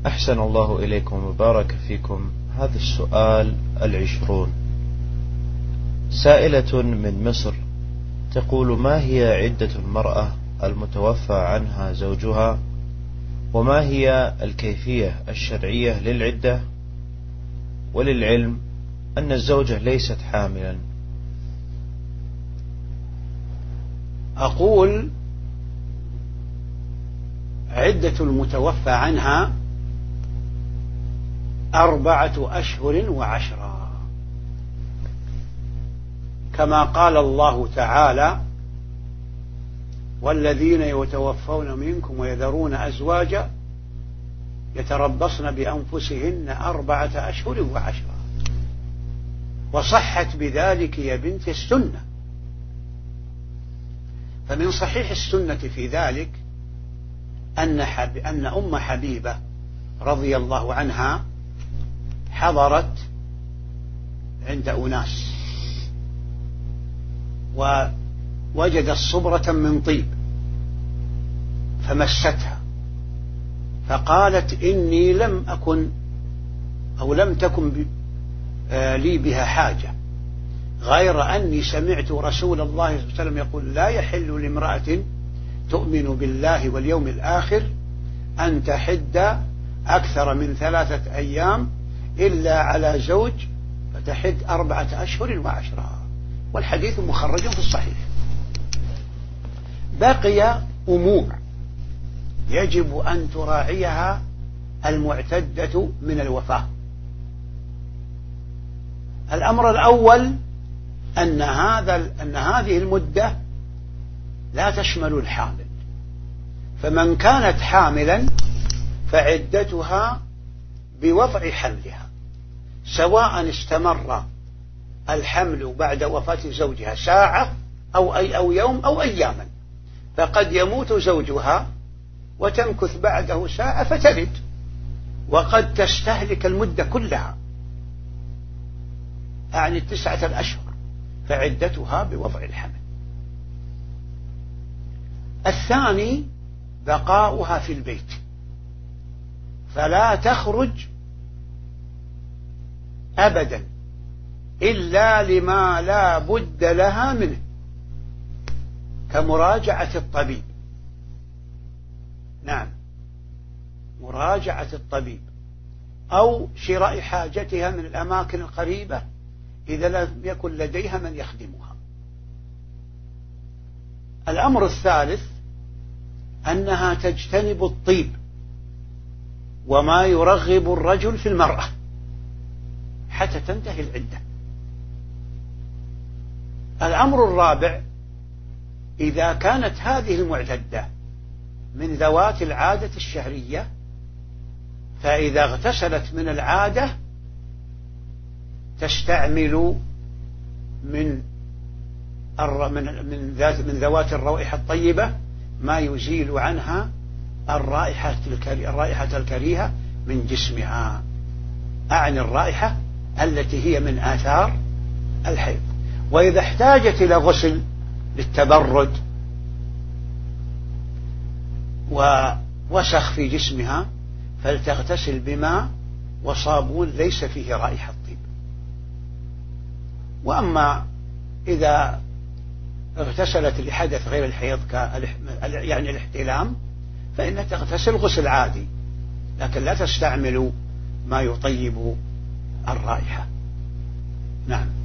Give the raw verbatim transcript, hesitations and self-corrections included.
أحسن الله إليكم وبارك فيكم. هذا السؤال العشرون. سائلة من مصر تقول: ما هي عدة المرأة المتوفى عنها زوجها، وما هي الكيفية الشرعية للعدة؟ وللعلم أن الزوجة ليست حاملا. أقول: عدة المتوفى عنها أربعة أشهر وعشرة، كما قال الله تعالى: والذين يتوفون منكم ويذرون أزواجا يتربصن بأنفسهن أربعة أشهر وعشرة. وصحت بذلك يا بنت السنة. فمن صحيح السنة في ذلك أن, حب... أن أم حبيبة رضي الله عنها حضرت عند أناس ووجدت صبرة من طيب فمستها، فقالت: إني لم أكن أو لم تكن ب... آه لي بها حاجة، غير أني سمعت رسول الله صلى الله عليه وسلم يقول: لا يحل لامرأة تؤمن بالله واليوم الآخر أن تحد أكثر من ثلاثة أيام إلا على زوج فتحد أربعة أشهر وعشرة. والحديث مخرج في الصحيح. بقي أمور يجب أن تراعيها المعتدة من الوفاة. الأمر الأول أن هذا أن هذه المدة لا تشمل الحامل، فمن كانت حاملا فعدتها بوضع حملها، سواء استمر الحمل بعد وفاة زوجها ساعة أو أي أو يوم أو أياما، فقد يموت زوجها وتمكث بعده ساعة فتلد، وقد تستهلك المدة كلها يعني التسعة الأشهر، فعدتها بوضع الحمل. الثاني بقاؤها في البيت، فلا تخرج أبدا إلا لما لا بد لها منه، كمراجعة الطبيب. نعم، مراجعة الطبيب أو شراء حاجتها من الأماكن القريبة إذا لم يكن لديها من يخدمها. الأمر الثالث أنها تجتنب الطيب وما يرغب الرجل في المرأة حتى تنتهي العدة. الأمر الرابع: إذا كانت هذه المعتدة من ذوات العادة الشهرية، فإذا اغتسلت من العادة تستعمل من من ذات من ذوات الروائح الطيبة ما يزيل عنها الرائحة الرائحة الكريهة من جسمها، أعني الرائحة التي هي من آثار الحيض. وإذا احتاجت إلى غسل للتبرد ووسخ في جسمها فلتغتسل بماء وصابون ليس فيه رائحة طيب. وأما إذا اغتسلت لحدث غير الحيض يعني الاحتلام فإنها تغتسل غسل عادي، لكن لا تستعمل ما يطيب الرائحة. نعم.